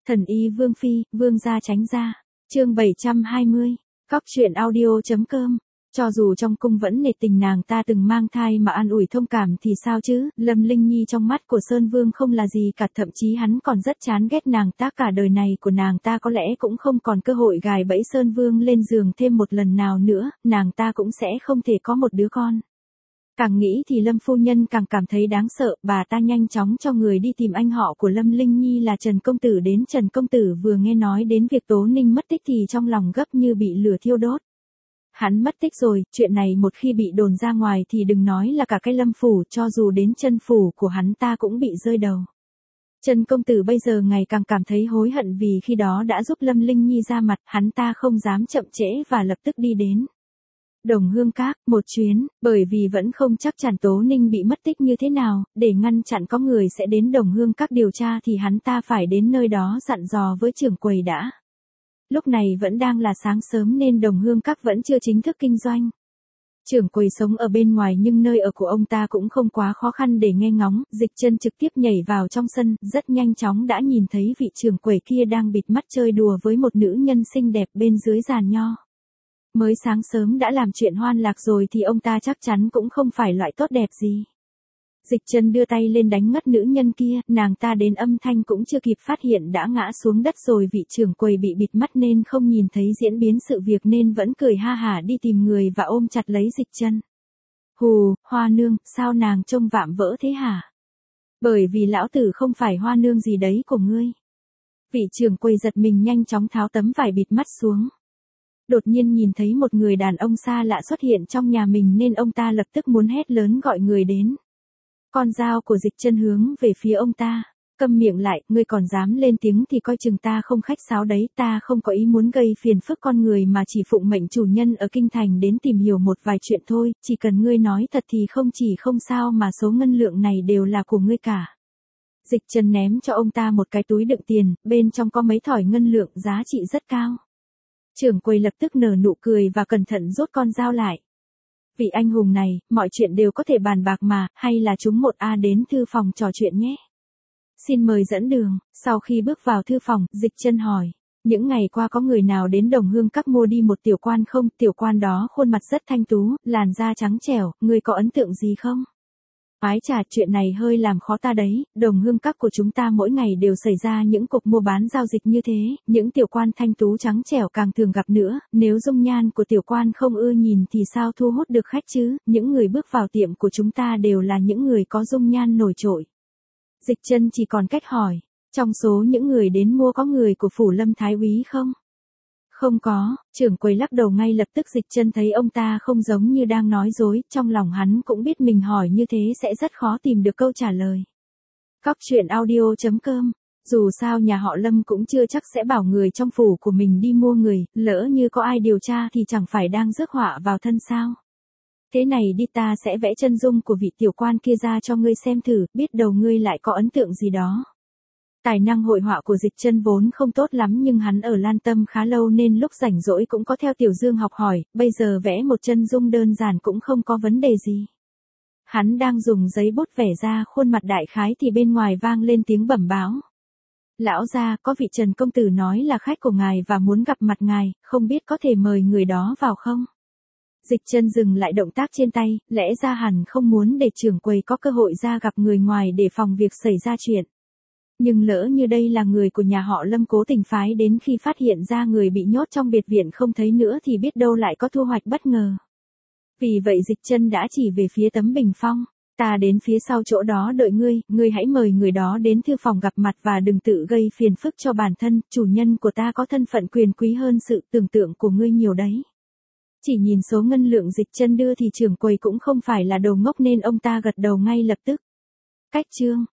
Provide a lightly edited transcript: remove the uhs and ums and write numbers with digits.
Thần y Vương Phi, Vương gia tránh ra. Chương 720. Cóc truyện audio.com. Cho dù trong cung vẫn nể tình nàng ta từng mang thai mà an ủi thông cảm thì sao chứ, Lâm Linh Nhi trong mắt của Sơn Vương không là gì cả, thậm chí hắn còn rất chán ghét nàng ta, cả đời này của nàng ta có lẽ cũng không còn cơ hội gài bẫy Sơn Vương lên giường thêm một lần nào nữa, nàng ta cũng sẽ không thể có một đứa con. Càng nghĩ thì Lâm phu nhân càng cảm thấy đáng sợ, bà ta nhanh chóng cho người đi tìm anh họ của Lâm Linh Nhi là Trần Công Tử đến. Trần Công Tử vừa nghe nói đến việc Tố Ninh mất tích thì trong lòng gấp như bị lửa thiêu đốt. Hắn mất tích rồi, chuyện này một khi bị đồn ra ngoài thì đừng nói là cả cái Lâm phủ, cho dù đến chân phủ của hắn ta cũng bị rơi đầu. Trần Công Tử bây giờ ngày càng cảm thấy hối hận vì khi đó đã giúp Lâm Linh Nhi ra mặt, hắn ta không dám chậm trễ và lập tức đi đến Đồng Hương Các, một chuyến, bởi vì vẫn không chắc chắn Tố Ninh bị mất tích như thế nào, để ngăn chặn có người sẽ đến Đồng Hương Các điều tra thì hắn ta phải đến nơi đó dặn dò với trưởng quầy đã. Lúc này vẫn đang là sáng sớm nên Đồng Hương Các vẫn chưa chính thức kinh doanh. Trưởng quầy sống ở bên ngoài nhưng nơi ở của ông ta cũng không quá khó khăn để nghe ngóng, Dịch Chân trực tiếp nhảy vào trong sân, rất nhanh chóng đã nhìn thấy vị trưởng quầy kia đang bịt mắt chơi đùa với một nữ nhân xinh đẹp bên dưới giàn nho. Mới sáng sớm đã làm chuyện hoan lạc rồi thì ông ta chắc chắn cũng không phải loại tốt đẹp gì. Dịch Chân đưa tay lên đánh ngất nữ nhân kia, nàng ta đến âm thanh cũng chưa kịp phát hiện đã ngã xuống đất rồi. Vị trưởng quầy bị bịt mắt nên không nhìn thấy diễn biến sự việc nên vẫn cười ha hả đi tìm người và ôm chặt lấy Dịch Chân. Hù, Hoa nương, sao nàng trông vạm vỡ thế hả? Bởi vì lão tử không phải Hoa nương gì đấy của ngươi. Vị trưởng quầy giật mình nhanh chóng tháo tấm vải bịt mắt xuống. Đột nhiên nhìn thấy một người đàn ông xa lạ xuất hiện trong nhà mình nên ông ta lập tức muốn hét lớn gọi người đến. Con dao của Dịch Chân hướng về phía ông ta. Câm miệng lại, ngươi còn dám lên tiếng thì coi chừng ta không khách sáo đấy, ta không có ý muốn gây phiền phức con người mà chỉ phụng mệnh chủ nhân ở kinh thành đến tìm hiểu một vài chuyện thôi, chỉ cần ngươi nói thật thì không chỉ không sao mà số ngân lượng này đều là của ngươi cả. Dịch Chân ném cho ông ta một cái túi đựng tiền, bên trong có mấy thỏi ngân lượng giá trị rất cao. Trưởng quầy lập tức nở nụ cười và cẩn thận rút con dao lại. Vị anh hùng này, mọi chuyện đều có thể bàn bạc mà, hay là chúng một A đến thư phòng trò chuyện nhé. Xin mời dẫn đường. Sau khi bước vào thư phòng, Dịch Chân hỏi, những ngày qua có người nào đến Đồng Hương Các mua đi một tiểu quan không? Tiểu quan đó khuôn mặt rất thanh tú, làn da trắng trẻo, ngươi có ấn tượng gì không? Ái chà, chuyện này hơi làm khó ta đấy, Đồng Hương Các của chúng ta mỗi ngày đều xảy ra những cuộc mua bán giao dịch như thế, những tiểu quan thanh tú trắng trẻo càng thường gặp nữa, nếu dung nhan của tiểu quan không ưa nhìn thì sao thu hút được khách chứ, những người bước vào tiệm của chúng ta đều là những người có dung nhan nổi trội. Dịch Chân chỉ còn cách hỏi, trong số những người đến mua có người của phủ Lâm Thái úy không? Không có, trưởng quầy lắc đầu ngay lập tức. Dịch Chân thấy ông ta không giống như đang nói dối, trong lòng hắn cũng biết mình hỏi như thế sẽ rất khó tìm được câu trả lời. Cóc truyện audio.com. Dù sao nhà họ Lâm cũng chưa chắc sẽ bảo người trong phủ của mình đi mua người, lỡ như có ai điều tra thì chẳng phải đang rước họa vào thân sao. Thế này đi, ta sẽ vẽ chân dung của vị tiểu quan kia ra cho ngươi xem thử, biết đâu ngươi lại có ấn tượng gì đó. Tài năng hội họa của Dịch Chân vốn không tốt lắm nhưng hắn ở Lan Tâm khá lâu nên lúc rảnh rỗi cũng có theo Tiểu Dương học hỏi, bây giờ vẽ một chân dung đơn giản cũng không có vấn đề gì. Hắn đang dùng giấy bút vẽ ra khuôn mặt đại khái thì bên ngoài vang lên tiếng bẩm báo. Lão gia, có vị Trần Công Tử nói là khách của ngài và muốn gặp mặt ngài, không biết có thể mời người đó vào không? Dịch Chân dừng lại động tác trên tay, lẽ ra hẳn không muốn để trưởng quầy có cơ hội ra gặp người ngoài để phòng việc xảy ra chuyện. Nhưng lỡ như đây là người của nhà họ Lâm cố tình phái đến, khi phát hiện ra người bị nhốt trong biệt viện không thấy nữa thì biết đâu lại có thu hoạch bất ngờ. Vì vậy Dịch Chân đã chỉ về phía tấm bình phong. Ta đến phía sau chỗ đó đợi ngươi, ngươi hãy mời người đó đến thư phòng gặp mặt và đừng tự gây phiền phức cho bản thân, chủ nhân của ta có thân phận quyền quý hơn sự tưởng tượng của ngươi nhiều đấy. Chỉ nhìn số ngân lượng Dịch Chân đưa thì trưởng quầy cũng không phải là đồ ngốc nên ông ta gật đầu ngay lập tức. Cách chương